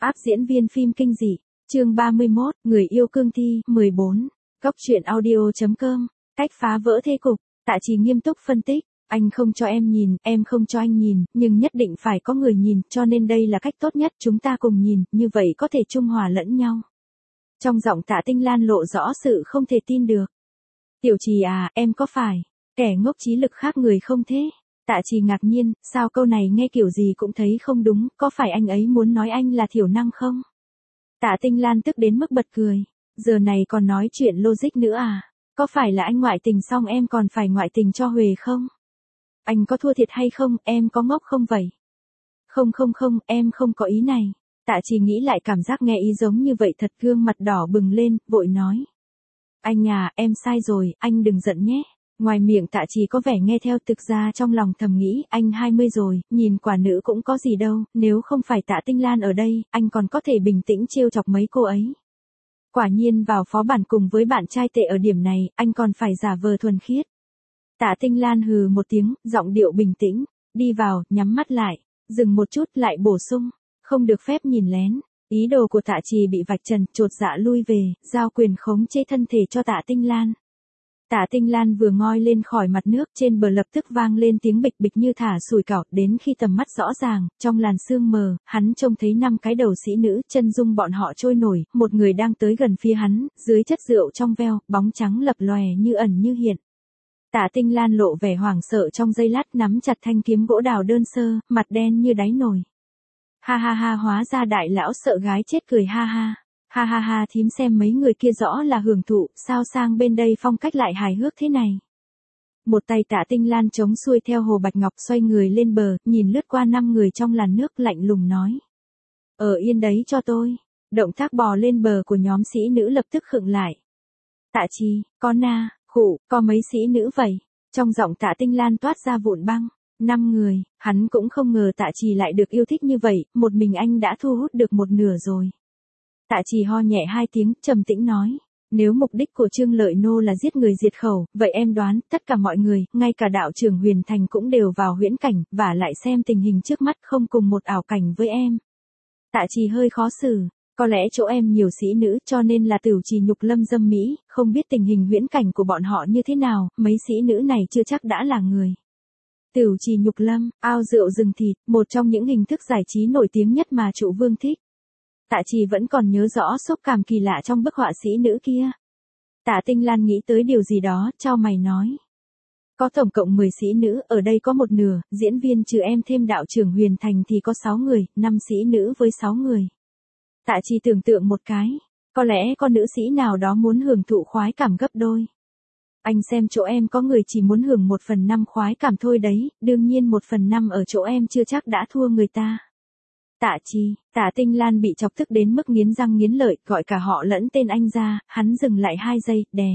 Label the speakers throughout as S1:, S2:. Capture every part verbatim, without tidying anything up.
S1: Áp diễn viên phim kinh dị, chương ba mươi mốt, người yêu cương thi, mười bốn. Cốc truyện audio chấm com, cách phá vỡ thế cục, Tạ Trì nghiêm túc phân tích, anh không cho em nhìn, em không cho anh nhìn, nhưng nhất định phải có người nhìn, cho nên đây là cách tốt nhất, chúng ta cùng nhìn, như vậy có thể trung hòa lẫn nhau. Trong giọng Tạ Tinh Lan lộ rõ sự không thể tin được. Tiểu Trì à, em có phải kẻ ngốc trí lực khác người không thế? Tạ Trì ngạc nhiên, sao câu này nghe kiểu gì cũng thấy không đúng, có phải anh ấy muốn nói anh là thiểu năng không? Tạ Tinh Lan tức đến mức bật cười, giờ này còn nói chuyện logic nữa à? Có phải là anh ngoại tình xong em còn phải ngoại tình cho Huệ không? Anh có thua thiệt hay không, em có ngốc không vậy? Không không không, em không có ý này. Tạ Trì nghĩ lại cảm giác nghe ý giống như vậy thật, gương mặt đỏ bừng lên, vội nói. Anh à, em sai rồi, anh đừng giận nhé. Ngoài miệng Tạ Trì có vẻ nghe theo, thực ra trong lòng thầm nghĩ, anh hai mươi rồi, nhìn quả nữ cũng có gì đâu, nếu không phải Tạ Tinh Lan ở đây, anh còn có thể bình tĩnh trêu chọc mấy cô ấy. Quả nhiên vào phó bản cùng với bạn trai tệ ở điểm này, anh còn phải giả vờ thuần khiết. Tạ Tinh Lan hừ một tiếng, giọng điệu bình tĩnh, đi vào, nhắm mắt lại, dừng một chút lại bổ sung, không được phép nhìn lén. Ý đồ của Tạ Trì bị vạch trần, chột dạ lui về, giao quyền khống chế thân thể cho Tạ Tinh Lan. Tạ Tinh Lan vừa ngoi lên khỏi mặt nước, trên bờ lập tức vang lên tiếng bịch bịch như thả sủi cảo, đến khi tầm mắt rõ ràng, trong làn sương mờ, hắn trông thấy năm cái đầu sĩ nữ, chân dung bọn họ trôi nổi, một người đang tới gần phía hắn, dưới chất rượu trong veo, bóng trắng lập lòe như ẩn như hiện. Tạ Tinh Lan lộ vẻ hoảng sợ trong giây lát, nắm chặt thanh kiếm gỗ đào đơn sơ, mặt đen như đáy nồi. Ha ha ha, hóa ra đại lão sợ gái chết cười ha ha. Ha ha ha, thím xem mấy người kia rõ là hưởng thụ, sao sang bên đây phong cách lại hài hước thế này. Một tay Tạ Tinh Lan chống xuôi theo Hồ Bạch Ngọc, xoay người lên bờ, nhìn lướt qua năm người trong làn nước, lạnh lùng nói. Ở yên đấy cho tôi. Động tác bò lên bờ của nhóm sĩ nữ lập tức khựng lại. Tạ Trì, con na, khụ, có mấy sĩ nữ vậy? Trong giọng Tạ Tinh Lan toát ra vụn băng. Năm người, hắn cũng không ngờ Tạ Trì lại được yêu thích như vậy, một mình anh đã thu hút được một nửa rồi. Tạ Trì ho nhẹ hai tiếng, trầm tĩnh nói, nếu mục đích của Trương Lợi Nô là giết người diệt khẩu, vậy em đoán, tất cả mọi người, ngay cả đạo trưởng Huyền Thành cũng đều vào huyễn cảnh, và lại xem tình hình trước mắt không cùng một ảo cảnh với em. Tạ Trì hơi khó xử, có lẽ chỗ em nhiều sĩ nữ cho nên là Tửu Trì Nhục Lâm dâm mỹ, không biết tình hình huyễn cảnh của bọn họ như thế nào, mấy sĩ nữ này chưa chắc đã là người. Tửu Trì Nhục Lâm, ao rượu rừng thịt, một trong những hình thức giải trí nổi tiếng nhất mà Trụ Vương thích. Tạ Trì vẫn còn nhớ rõ xúc cảm kỳ lạ trong bức họa sĩ nữ kia. Tạ Tinh Lan nghĩ tới điều gì đó, chau mày nói. Có tổng cộng mười sĩ nữ, ở đây có một nửa, diễn viên trừ em thêm đạo trưởng Huyền Thành thì có sáu người, năm sĩ nữ với sáu người. Tạ Trì tưởng tượng một cái, có lẽ có nữ sĩ nào đó muốn hưởng thụ khoái cảm gấp đôi. Anh xem chỗ em có người chỉ muốn hưởng một phần năm khoái cảm thôi đấy, đương nhiên một phần năm ở chỗ em chưa chắc đã thua người ta. Tạ Trì, Tạ Tinh Lan bị chọc tức đến mức nghiến răng nghiến lợi, gọi cả họ lẫn tên anh ra, hắn dừng lại hai giây, đè.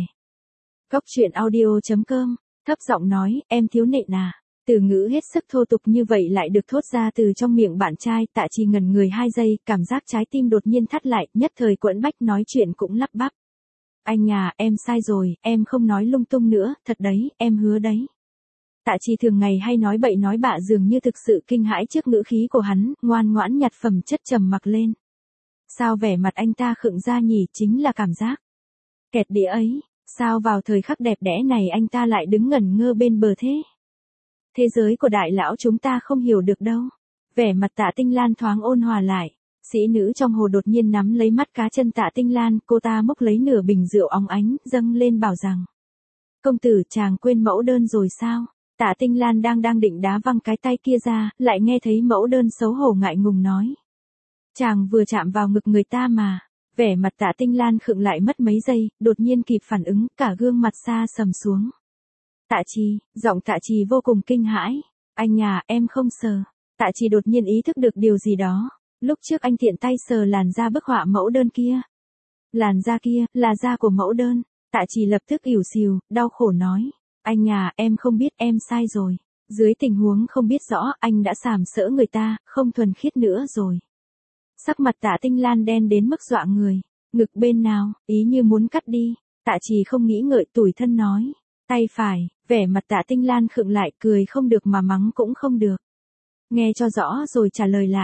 S1: Cốc truyện audio chấm com, thấp giọng nói, em thiếu nện à. Từ ngữ hết sức thô tục như vậy lại được thốt ra từ trong miệng bạn trai, Tạ Trì ngẩn người hai giây, cảm giác trái tim đột nhiên thắt lại, nhất thời quẫn bách nói chuyện cũng lắp bắp. Anh à, em sai rồi, em không nói lung tung nữa, thật đấy, em hứa đấy. Tạ Trì thường ngày hay nói bậy nói bạ, dường như thực sự kinh hãi trước ngữ khí của hắn, ngoan ngoãn nhặt phẩm chất trầm mặc lên. Sao vẻ mặt anh ta khựng ra nhỉ, chính là cảm giác kẹt đĩa ấy, sao vào thời khắc đẹp đẽ này anh ta lại đứng ngẩn ngơ bên bờ thế? Thế giới của đại lão chúng ta không hiểu được đâu. Vẻ mặt Tạ Tinh Lan thoáng ôn hòa lại. Sĩ nữ trong hồ đột nhiên nắm lấy mắt cá chân Tạ Tinh Lan, cô ta móc lấy nửa bình rượu óng ánh, dâng lên bảo rằng. Công tử, chàng quên mẫu đơn rồi sao? Tạ Tinh Lan đang đang định đá văng cái tay kia ra, lại nghe thấy mẫu đơn xấu hổ ngại ngùng nói. Chàng vừa chạm vào ngực người ta mà. Vẻ mặt Tạ Tinh Lan khựng lại mất mấy giây, đột nhiên kịp phản ứng, cả gương mặt xa sầm xuống. Tạ Trì, giọng Tạ Trì vô cùng kinh hãi. Anh à, em không sờ. Tạ Trì đột nhiên ý thức được điều gì đó. Lúc trước anh tiện tay sờ làn da bức họa mẫu đơn kia. Làn da kia, là da của mẫu đơn. Tạ Trì lập tức ỉu xìu, đau khổ nói. Anh à, em không biết, em sai rồi. Dưới tình huống không biết rõ, anh đã sàm sỡ người ta, không thuần khiết nữa rồi. Sắc mặt Tạ Tinh Lan đen đến mức dọa người. Ngực bên nào, ý như muốn cắt đi. Tạ Trì không nghĩ ngợi, tủi thân nói. Tay phải, vẻ mặt Tạ Tinh Lan khựng lại, cười không được mà mắng cũng không được. Nghe cho rõ rồi trả lời lại.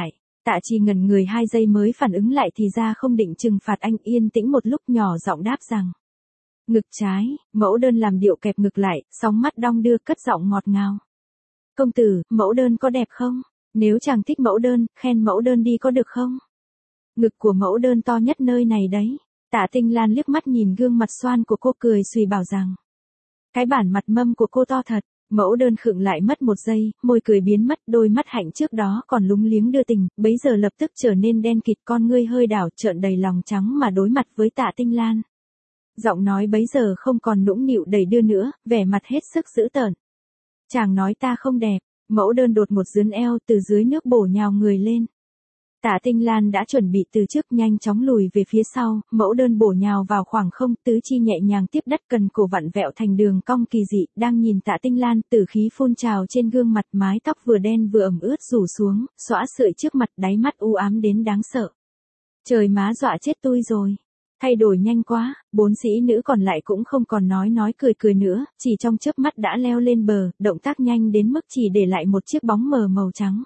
S1: Tạ Trì ngẩn người hai giây mới phản ứng lại thì ra không định trừng phạt anh, yên tĩnh một lúc nhỏ giọng đáp rằng. Ngực trái, mẫu đơn làm điệu kẹp ngực lại, sóng mắt đong đưa cất giọng ngọt ngào. Công tử, mẫu đơn có đẹp không? Nếu chàng thích mẫu đơn, khen mẫu đơn đi có được không? Ngực của mẫu đơn to nhất nơi này đấy. Tạ Tinh Lan liếc mắt nhìn gương mặt xoan của cô cười suy bảo rằng. Cái bản mặt mâm của cô to thật. Mẫu đơn khựng lại mất một giây, môi cười biến mất, đôi mắt hạnh trước đó còn lúng liếng đưa tình, bấy giờ lập tức trở nên đen kịt, con ngươi hơi đảo trợn đầy lòng trắng mà đối mặt với Tạ Tinh Lan. Giọng nói bấy giờ không còn nũng nịu đầy đưa nữa, vẻ mặt hết sức dữ tợn. Chàng nói ta không đẹp, mẫu đơn đột một dướn eo từ dưới nước bổ nhào người lên. Tạ Tinh Lan đã chuẩn bị từ trước nhanh chóng lùi về phía sau, mẫu đơn bổ nhào vào khoảng không, tứ chi nhẹ nhàng tiếp đất cần cổ vặn vẹo thành đường cong kỳ dị, đang nhìn Tạ Tinh Lan, tử khí phun trào trên gương mặt, mái tóc vừa đen vừa ẩm ướt rủ xuống, xõa sợi trước mặt, đáy mắt u ám đến đáng sợ. Trời má dọa chết tôi rồi. Thay đổi nhanh quá, bốn sĩ nữ còn lại cũng không còn nói nói cười cười nữa, chỉ trong chớp mắt đã leo lên bờ, động tác nhanh đến mức chỉ để lại một chiếc bóng mờ màu trắng.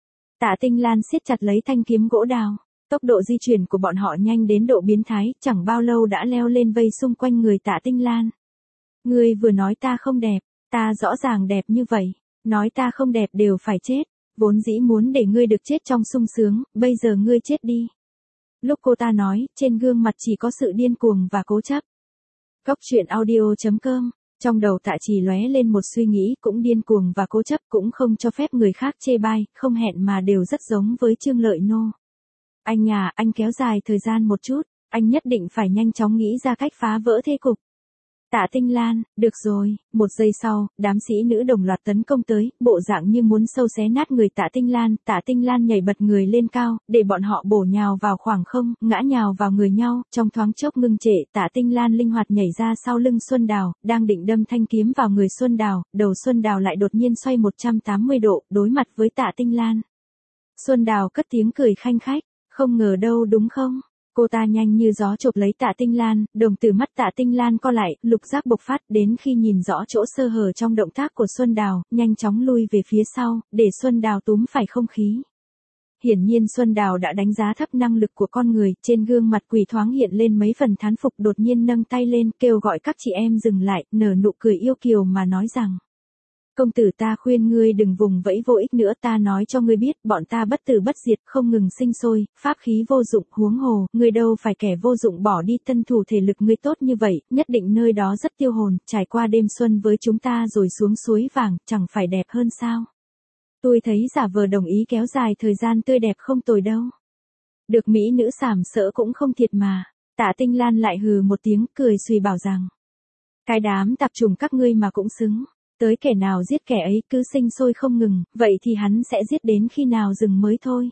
S1: Tạ Tinh Lan siết chặt lấy thanh kiếm gỗ đào, tốc độ di chuyển của bọn họ nhanh đến độ biến thái, chẳng bao lâu đã leo lên vây xung quanh người Tạ Tinh Lan. Ngươi vừa nói ta không đẹp, ta rõ ràng đẹp như vậy, nói ta không đẹp đều phải chết, vốn dĩ muốn để ngươi được chết trong sung sướng, bây giờ ngươi chết đi. Lúc cô ta nói, trên gương mặt chỉ có sự điên cuồng và cố chấp. Cốc truyện audio chấm com, trong đầu Tạ Trì lóe lên một suy nghĩ, cũng điên cuồng và cố chấp, cũng không cho phép người khác chê bai, không hẹn mà đều rất giống với Trương Lợi Nô. Anh à, anh kéo dài thời gian một chút, anh nhất định phải nhanh chóng nghĩ ra cách phá vỡ thế cục. Tạ Tinh Lan, được rồi, một giây sau, đám sĩ nữ đồng loạt tấn công tới, bộ dạng như muốn sâu xé nát người Tạ Tinh Lan, Tạ Tinh Lan nhảy bật người lên cao, để bọn họ bổ nhào vào khoảng không, ngã nhào vào người nhau, trong thoáng chốc ngưng trệ, Tạ Tinh Lan linh hoạt nhảy ra sau lưng Xuân Đào, đang định đâm thanh kiếm vào người Xuân Đào, đầu Xuân Đào lại đột nhiên xoay một trăm tám mươi độ, đối mặt với Tạ Tinh Lan. Xuân Đào cất tiếng cười khanh khách, không ngờ đâu đúng không? Cô ta nhanh như gió chộp lấy Tạ Tinh Lan, đồng tử mắt Tạ Tinh Lan co lại, lục giác bộc phát, đến khi nhìn rõ chỗ sơ hở trong động tác của Xuân Đào, nhanh chóng lui về phía sau, để Xuân Đào túm phải không khí. Hiển nhiên Xuân Đào đã đánh giá thấp năng lực của con người, trên gương mặt quỷ thoáng hiện lên mấy phần thán phục, đột nhiên nâng tay lên, kêu gọi các chị em dừng lại, nở nụ cười yêu kiều mà nói rằng. Công tử ta khuyên ngươi đừng vùng vẫy vô ích nữa, ta nói cho ngươi biết, bọn ta bất tử bất diệt, không ngừng sinh sôi, pháp khí vô dụng, huống hồ, ngươi đâu phải kẻ vô dụng bỏ đi tân thủ thể lực ngươi tốt như vậy, nhất định nơi đó rất tiêu hồn, trải qua đêm xuân với chúng ta rồi xuống suối vàng, chẳng phải đẹp hơn sao? Tôi thấy giả vờ đồng ý kéo dài thời gian tươi đẹp không tồi đâu. Được mỹ nữ sàm sỡ cũng không thiệt mà. Tạ Tinh Lan lại hừ một tiếng, cười suy bảo rằng. Cái đám tạp trùng các ngươi mà cũng xứng. Tới kẻ nào giết kẻ ấy cứ sinh sôi không ngừng, vậy thì hắn sẽ giết đến khi nào dừng mới thôi.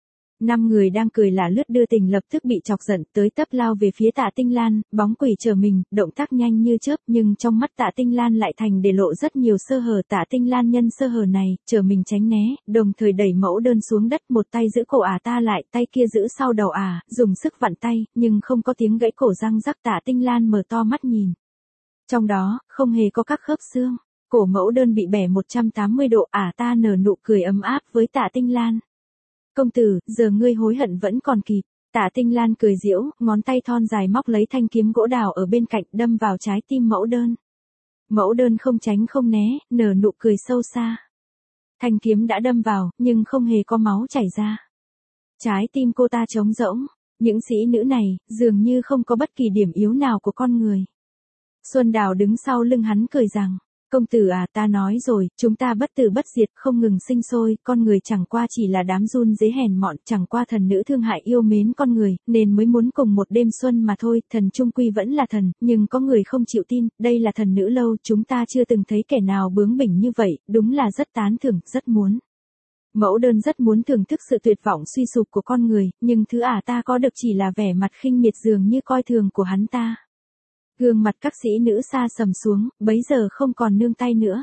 S1: Năm người đang cười là lướt đưa tình lập tức bị chọc giận, tới tấp lao về phía Tạ Tinh Lan, bóng quỷ chờ mình, động tác nhanh như chớp, nhưng trong mắt Tạ Tinh Lan lại thành để lộ rất nhiều sơ hở. Tạ Tinh Lan nhân sơ hở này, chờ mình tránh né, đồng thời đẩy mẫu đơn xuống đất, một tay giữ cổ ả ta lại, tay kia giữ sau đầu ả, dùng sức vặn tay, nhưng không có tiếng gãy cổ răng rắc. Tạ Tinh Lan mở to mắt nhìn. Trong đó, không hề có các khớp xương. Cổ mẫu đơn bị bẻ một trăm tám mươi độ, ả ta nở nụ cười ấm áp với Tạ Tinh Lan. Công tử, giờ ngươi hối hận vẫn còn kịp. Tạ Tinh Lan cười giễu, ngón tay thon dài móc lấy thanh kiếm gỗ đào ở bên cạnh, đâm vào trái tim mẫu đơn. Mẫu đơn không tránh không né, nở nụ cười sâu xa. Thanh kiếm đã đâm vào, nhưng không hề có máu chảy ra. Trái tim cô ta trống rỗng, những sĩ nữ này, dường như không có bất kỳ điểm yếu nào của con người. Xuân Đào đứng sau lưng hắn cười rằng. Công tử à, ta nói rồi, chúng ta bất tử bất diệt, không ngừng sinh sôi, con người chẳng qua chỉ là đám run dế hèn mọn, chẳng qua thần nữ thương hại yêu mến con người, nên mới muốn cùng một đêm xuân mà thôi, thần trung quy vẫn là thần, nhưng có người không chịu tin, đây là thần nữ lâu, chúng ta chưa từng thấy kẻ nào bướng bỉnh như vậy, đúng là rất tán thưởng, rất muốn. Mẫu đơn rất muốn thưởng thức sự tuyệt vọng suy sụp của con người, nhưng thứ ả ta có được chỉ là vẻ mặt khinh miệt dường như coi thường của hắn ta. Gương mặt các sĩ nữ xa sầm xuống, bấy giờ không còn nương tay nữa.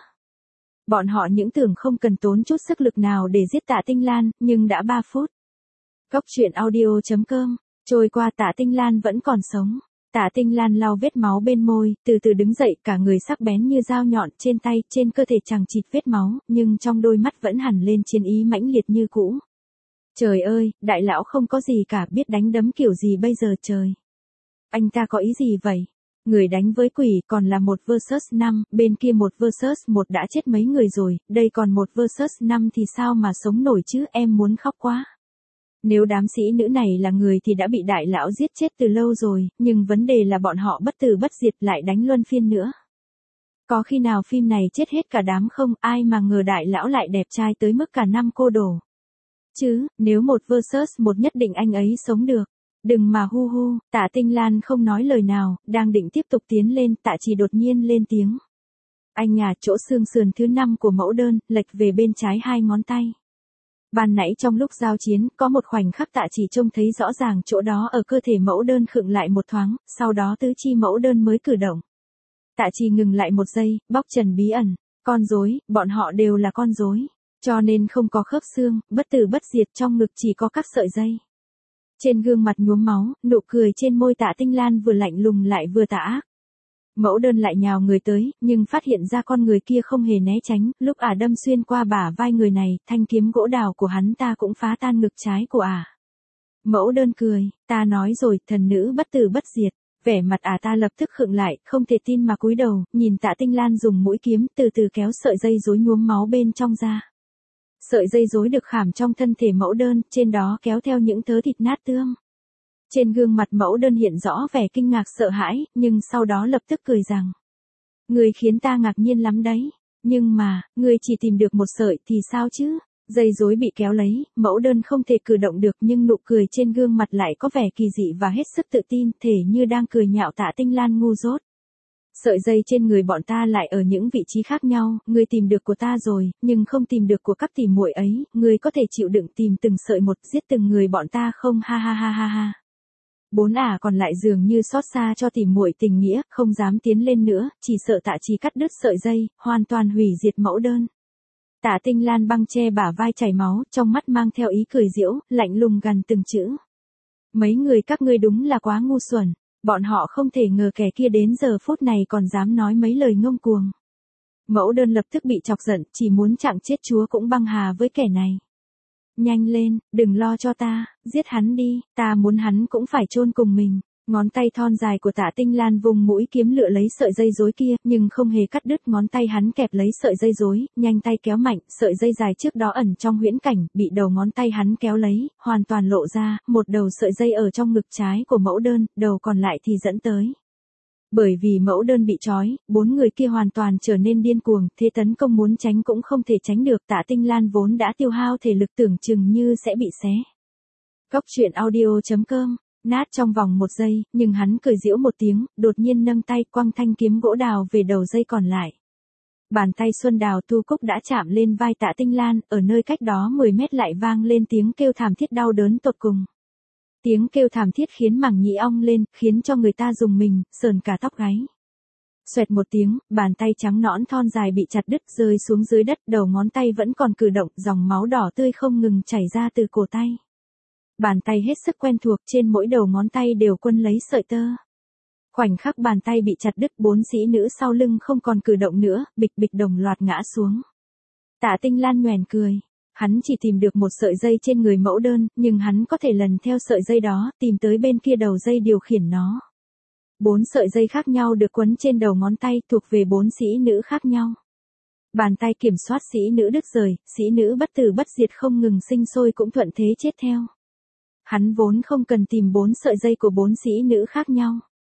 S1: Bọn họ những tưởng không cần tốn chút sức lực nào để giết Tạ Tinh Lan, nhưng đã ba phút. Cốc truyện audio chấm com, trôi qua Tạ Tinh Lan vẫn còn sống. Tạ Tinh Lan lau vết máu bên môi, từ từ đứng dậy, cả người sắc bén như dao nhọn, trên tay, trên cơ thể chằng chịt vết máu, nhưng trong đôi mắt vẫn hằn lên chiến ý mãnh liệt như cũ. Trời ơi, đại lão không có gì cả, biết đánh đấm kiểu gì bây giờ trời. Anh ta có ý gì vậy? Người đánh với quỷ còn là một versus năm, bên kia một versus một đã chết mấy người rồi, đây còn một versus năm thì sao mà sống nổi chứ, em muốn khóc quá. Nếu đám sĩ nữ này là người thì đã bị đại lão giết chết từ lâu rồi, nhưng vấn đề là bọn họ bất tử bất diệt lại đánh luân phiên nữa. Có khi nào phim này chết hết cả đám không, ai mà ngờ đại lão lại đẹp trai tới mức cả năm cô đổ. Chứ, nếu một versus một nhất định anh ấy sống được. Đừng mà hu hu, Tạ Tinh Lan không nói lời nào, đang định tiếp tục tiến lên, Tạ Chỉ đột nhiên lên tiếng. Anh à, chỗ xương sườn thứ năm của mẫu đơn, lệch về bên trái hai ngón tay. Ban nãy trong lúc giao chiến, có một khoảnh khắc Tạ Chỉ trông thấy rõ ràng chỗ đó ở cơ thể mẫu đơn khựng lại một thoáng, sau đó tứ chi mẫu đơn mới cử động. Tạ Chỉ ngừng lại một giây, bóc trần bí ẩn. Con rối, bọn họ đều là con rối. Cho nên không có khớp xương, bất tử bất diệt, trong ngực chỉ có các sợi dây. Trên gương mặt nhuốm máu, nụ cười trên môi Tạ Tinh Lan vừa lạnh lùng lại vừa tà ác. Mẫu đơn lại nhào người tới, nhưng phát hiện ra con người kia không hề né tránh, lúc ả đâm xuyên qua bả vai người này, thanh kiếm gỗ đào của hắn ta cũng phá tan ngực trái của ả. Mẫu đơn cười, ta nói rồi, thần nữ bất tử bất diệt. Vẻ mặt ả ta lập tức khựng lại, không thể tin mà cúi đầu, nhìn Tạ Tinh Lan dùng mũi kiếm từ từ kéo sợi dây rối nhuốm máu bên trong ra. Sợi dây rối được khảm trong thân thể mẫu đơn, trên đó kéo theo những thớ thịt nát tương. Trên gương mặt mẫu đơn hiện rõ vẻ kinh ngạc sợ hãi, nhưng sau đó lập tức cười rằng. Người khiến ta ngạc nhiên lắm đấy, nhưng mà, người chỉ tìm được một sợi thì sao chứ? Dây rối bị kéo lấy, mẫu đơn không thể cử động được nhưng nụ cười trên gương mặt lại có vẻ kỳ dị và hết sức tự tin, thể như đang cười nhạo Tạ Tinh Lan ngu dốt. Sợi dây trên người bọn ta lại ở những vị trí khác nhau, ngươi tìm được của ta rồi, nhưng không tìm được của các tỷ muội ấy, ngươi có thể chịu đựng tìm từng sợi một giết từng người bọn ta không, ha ha ha ha ha. Bốn ả còn lại dường như xót xa cho tỷ muội tình nghĩa, không dám tiến lên nữa, chỉ sợ Tạ Chỉ cắt đứt sợi dây, hoàn toàn hủy diệt mẫu đơn. Tạ Tinh Lan băng che bả vai chảy máu, trong mắt mang theo ý cười giễu, lạnh lùng gằn từng chữ. Mấy người các ngươi đúng là quá ngu xuẩn. Bọn họ không thể ngờ kẻ kia đến giờ phút này còn dám nói mấy lời ngông cuồng. Mẫu đơn lập tức bị chọc giận, chỉ muốn chặng chết chúa cũng băng hà với kẻ này. Nhanh lên, đừng lo cho ta, giết hắn đi, ta muốn hắn cũng phải chôn cùng mình. Ngón tay thon dài của Tạ Tinh Lan vùng mũi kiếm lựa lấy sợi dây rối kia, nhưng không hề cắt đứt ngón tay hắn kẹp lấy sợi dây rối, nhanh tay kéo mạnh, sợi dây dài trước đó ẩn trong huyễn cảnh, bị đầu ngón tay hắn kéo lấy, hoàn toàn lộ ra, một đầu sợi dây ở trong ngực trái của mẫu đơn, đầu còn lại thì dẫn tới. Bởi vì mẫu đơn bị trói, bốn người kia hoàn toàn trở nên điên cuồng, thế tấn công muốn tránh cũng không thể tránh được, Tạ Tinh Lan vốn đã tiêu hao thể lực tưởng chừng như sẽ bị xé. Góc truyện audio chấm com Nát trong vòng một giây, nhưng hắn cười giễu một tiếng, đột nhiên nâng tay quăng thanh kiếm gỗ đào về đầu dây còn lại. Bàn tay Xuân Đào Tu Cúc đã chạm lên vai Tạ Tinh Lan, ở nơi cách đó mười mét lại vang lên tiếng kêu thảm thiết đau đớn tột cùng. Tiếng kêu thảm thiết khiến màng nhĩ ong lên, khiến cho người ta rùng mình, sờn cả tóc gáy. Xoẹt một tiếng, bàn tay trắng nõn thon dài bị chặt đứt rơi xuống dưới đất, đầu ngón tay vẫn còn cử động, dòng máu đỏ tươi không ngừng chảy ra từ cổ tay. Bàn tay hết sức quen thuộc, trên mỗi đầu ngón tay đều quấn lấy sợi tơ. Khoảnh khắc bàn tay bị chặt đứt, bốn sĩ nữ sau lưng không còn cử động nữa, bịch bịch đồng loạt ngã xuống. Tạ Tinh Lan nhoẻn cười. Hắn chỉ tìm được một sợi dây trên người mẫu đơn, nhưng hắn có thể lần theo sợi dây đó, tìm tới bên kia đầu dây điều khiển nó. Bốn sợi dây khác nhau được quấn trên đầu ngón tay, thuộc về bốn sĩ nữ khác nhau. Bàn tay kiểm soát sĩ nữ đứt rời, sĩ nữ bất tử bất diệt không ngừng sinh sôi cũng thuận thế chết theo. Hắn vốn không cần tìm bốn sợi dây của bốn sĩ nữ khác nhau.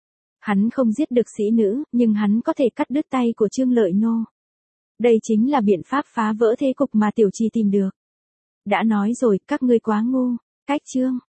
S1: Hắn không giết được sĩ nữ, nhưng hắn có thể cắt đứt tay của Trương Lợi Nô. Đây chính là biện pháp phá vỡ thế cục mà Tiểu Trì tìm được. Đã nói rồi, các ngươi quá ngu. Cách chương